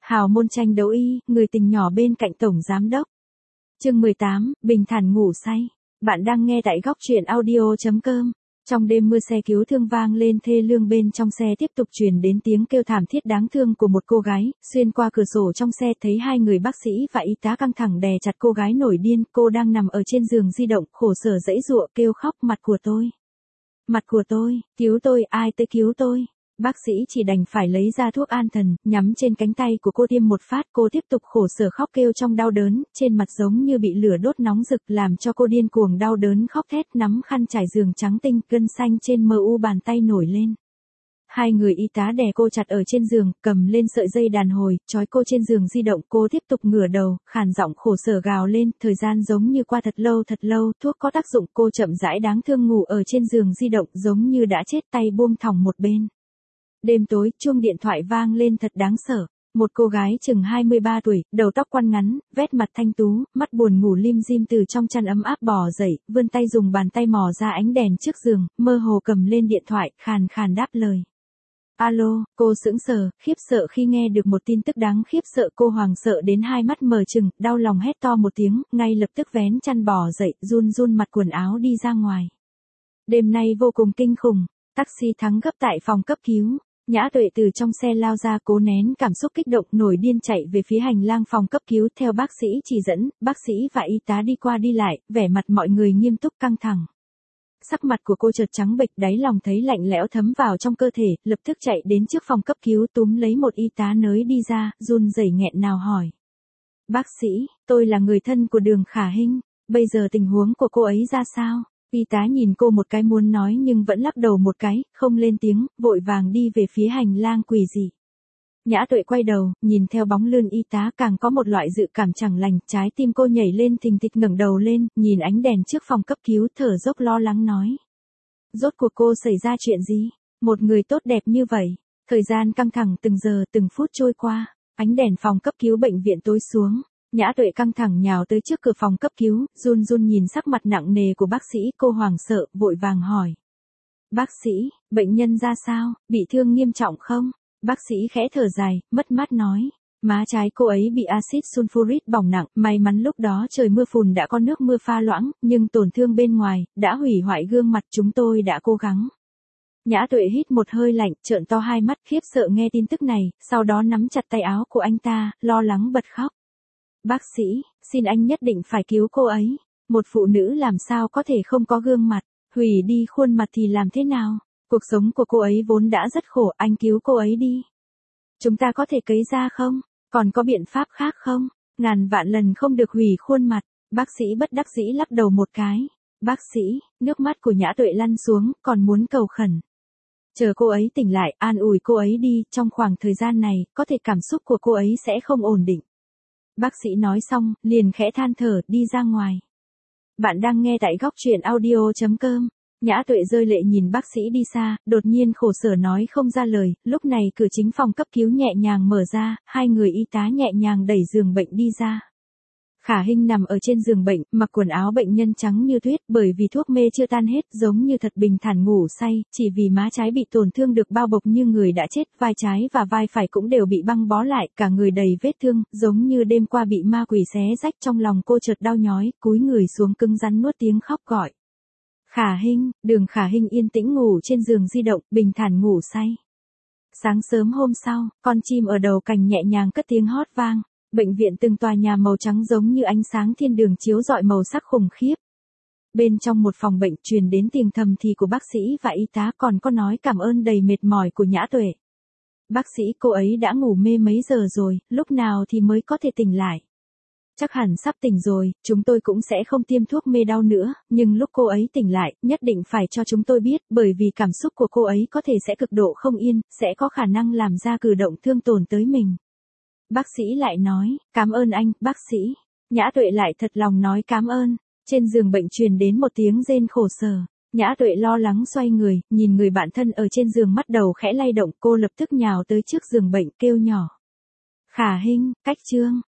Hào môn tranh đấu y, người tình nhỏ bên cạnh tổng giám đốc. Chương 18, bình thản ngủ say. Bạn đang nghe tại góc truyện audio.com. Trong đêm mưa xe cứu thương vang lên thê lương, bên trong xe tiếp tục truyền đến tiếng kêu thảm thiết đáng thương của một cô gái. Xuyên qua cửa sổ trong xe thấy hai người bác sĩ và y tá căng thẳng đè chặt cô gái nổi điên. Cô đang nằm ở trên giường di động, khổ sở giãy giụa kêu khóc, mặt của tôi, cứu tôi, ai tới cứu tôi. Bác sĩ chỉ đành phải lấy ra thuốc an thần, nhắm trên cánh tay của cô tiêm một phát. Cô tiếp tục khổ sở khóc kêu trong đau đớn, trên mặt giống như bị lửa đốt nóng rực, làm cho cô điên cuồng đau đớn khóc thét, nắm khăn trải giường trắng tinh, gân xanh trên mu bàn tay nổi lên. Hai người y tá đè cô chặt ở trên giường, cầm lên sợi dây đàn hồi, trói cô trên giường di động. Cô tiếp tục ngửa đầu, khàn giọng khổ sở gào lên, thời gian giống như qua thật lâu, thuốc có tác dụng. Cô chậm rãi đáng thương ngủ ở trên giường di động, giống như đã chết, tay buông thõng một bên. Đêm tối, chuông điện thoại vang lên thật đáng sợ. Một cô gái chừng 23 tuổi, đầu tóc quăn ngắn, vét mặt thanh tú, mắt buồn ngủ lim dim từ trong chăn ấm áp bò dậy, vươn tay dùng bàn tay mò ra ánh đèn trước giường, mơ hồ cầm lên điện thoại, khàn khàn đáp lời. Alo, cô sững sờ, khiếp sợ khi nghe được một tin tức đáng khiếp sợ. Cô hoảng sợ đến hai mắt mờ trừng, đau lòng hét to một tiếng, ngay lập tức vén chăn bò dậy, run mặc quần áo đi ra ngoài. Đêm nay vô cùng kinh khủng, taxi thắng gấp tại phòng cấp cứu. Nhã Tuệ từ trong xe lao ra, cố nén cảm xúc kích động, nổi điên chạy về phía hành lang phòng cấp cứu. Theo bác sĩ chỉ dẫn, bác sĩ và y tá đi qua đi lại, vẻ mặt mọi người nghiêm túc căng thẳng. Sắc mặt của cô chợt trắng bệch, đáy lòng thấy lạnh lẽo thấm vào trong cơ thể, lập tức chạy đến trước phòng cấp cứu, túm lấy một y tá nới đi ra, run rẩy nghẹn ngào hỏi. Bác sĩ, tôi là người thân của Đường Khả Hinh, bây giờ tình huống của cô ấy ra sao? Y tá nhìn cô một cái muốn nói nhưng vẫn lắc đầu một cái, không lên tiếng, vội vàng đi về phía hành lang quỷ dị. Nhã Tuệ quay đầu, nhìn theo bóng lưng y tá, càng có một loại dự cảm chẳng lành, trái tim cô nhảy lên thình thịch, ngẩng đầu lên, nhìn ánh đèn trước phòng cấp cứu, thở dốc lo lắng nói. Rốt cuộc cô xảy ra chuyện gì? Một người tốt đẹp như vậy. Thời gian căng thẳng từng giờ từng phút trôi qua, ánh đèn phòng cấp cứu bệnh viện tối xuống. Nhã Tuệ căng thẳng nhào tới trước cửa phòng cấp cứu, run nhìn sắc mặt nặng nề của bác sĩ, cô hoảng sợ, vội vàng hỏi. Bác sĩ, bệnh nhân ra sao, bị thương nghiêm trọng không? Bác sĩ khẽ thở dài, mất mát nói. Má trái cô ấy bị axit sulfuric bỏng nặng, may mắn lúc đó trời mưa phùn đã có nước mưa pha loãng, nhưng tổn thương bên ngoài, đã hủy hoại gương mặt, chúng tôi đã cố gắng. Nhã Tuệ hít một hơi lạnh, trợn to hai mắt khiếp sợ nghe tin tức này, sau đó nắm chặt tay áo của anh ta, lo lắng bật khóc. Bác sĩ, xin anh nhất định phải cứu cô ấy. Một phụ nữ làm sao có thể không có gương mặt, hủy đi khuôn mặt thì làm thế nào? Cuộc sống của cô ấy vốn đã rất khổ, anh cứu cô ấy đi. Chúng ta có thể cấy ra không? Còn có biện pháp khác không? Ngàn vạn lần không được hủy khuôn mặt. Bác sĩ bất đắc dĩ lắc đầu một cái. Bác sĩ, nước mắt của Nhã Tuệ lăn xuống, còn muốn cầu khẩn. Chờ cô ấy tỉnh lại, an ủi cô ấy đi, trong khoảng thời gian này, có thể cảm xúc của cô ấy sẽ không ổn định. Bác sĩ nói xong, liền khẽ than thở, đi ra ngoài. Bạn đang nghe tại góc truyện audio.com. Nhã Tuệ rơi lệ nhìn bác sĩ đi xa, đột nhiên khổ sở nói không ra lời. Lúc này cửa chính phòng cấp cứu nhẹ nhàng mở ra, hai người y tá nhẹ nhàng đẩy giường bệnh đi ra. Khả Hinh nằm ở trên giường bệnh, mặc quần áo bệnh nhân trắng như tuyết, bởi vì thuốc mê chưa tan hết, giống như thật bình thản ngủ say, chỉ vì má trái bị tổn thương được bao bọc như người đã chết, vai trái và vai phải cũng đều bị băng bó lại, cả người đầy vết thương, giống như đêm qua bị ma quỷ xé rách. Trong lòng cô chợt đau nhói, cúi người xuống cứng rắn nuốt tiếng khóc gọi. Khả Hinh, Đường Khả Hinh yên tĩnh ngủ trên giường di động, bình thản ngủ say. Sáng sớm hôm sau, con chim ở đầu cành nhẹ nhàng cất tiếng hót vang. Bệnh viện từng tòa nhà màu trắng giống như ánh sáng thiên đường chiếu rọi màu sắc khủng khiếp. Bên trong một phòng bệnh truyền đến tiếng thầm thì của bác sĩ và y tá, còn có nói cảm ơn đầy mệt mỏi của Nhã Tuệ. Bác sĩ, cô ấy đã ngủ mê mấy giờ rồi, lúc nào thì mới có thể tỉnh lại? Chắc hẳn sắp tỉnh rồi, chúng tôi cũng sẽ không tiêm thuốc mê đau nữa, nhưng lúc cô ấy tỉnh lại, nhất định phải cho chúng tôi biết, bởi vì cảm xúc của cô ấy có thể sẽ cực độ không yên, sẽ có khả năng làm ra cử động thương tổn tới mình. Bác sĩ lại nói, cảm ơn anh, bác sĩ. Nhã Tuệ lại thật lòng nói cảm ơn. Trên giường bệnh truyền đến một tiếng rên khổ sở. Nhã Tuệ lo lắng xoay người, nhìn người bạn thân ở trên giường, mắt đầu khẽ lay động, cô lập tức nhào tới trước giường bệnh kêu nhỏ. Khả Hinh, cách chương.